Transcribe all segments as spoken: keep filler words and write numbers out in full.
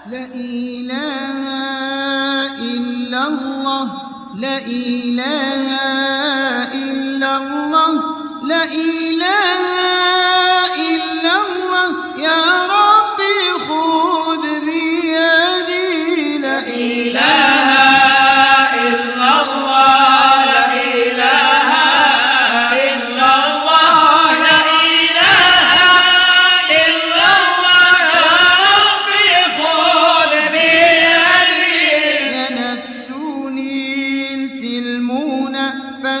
لا إله إلا الله لا إله إلا الله لا إله إلا الله يا ربي خذ بيدي لا إله إلا الله لا إله إلا الله لا إله إلا الله يا ربي خذ بيدي يا نفس نلت المنى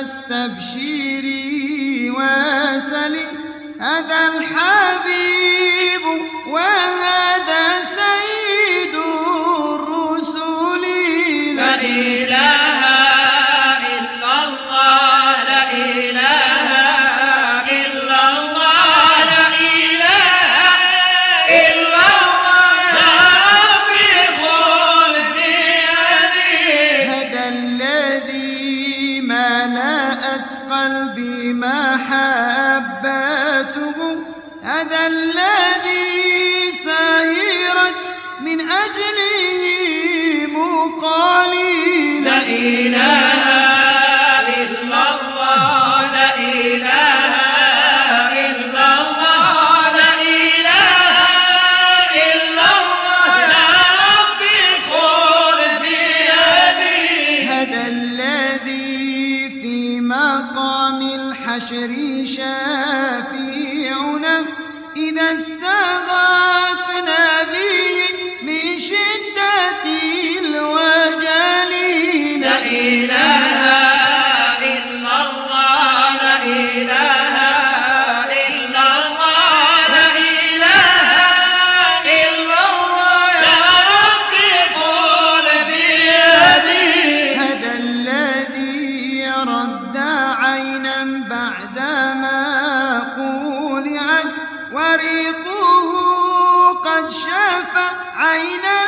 فاستبشري واسلي هذا الحبيب وهذا سيد الرسل لا إله إلا الله لا إله إلا الله لا إله إلا الله يا ربي خذ بيدي هذا الذي ملأت قلبي محبته هذا الذي سهرت من أجله مقالي لا إله إلا الله لا إله إلا الله لا إله إلا الله يا ربي خذ بيدي هذا الذي في مقام الحشر شافيعنا إذا استغاثنا به من شدة الوجل لا إله إلا الله لا إله إلا الله لا إله إلا الله يا ربي خذ بيدي هذا الذي رد عينا بعدما قولعت وريقه قد شاف عينا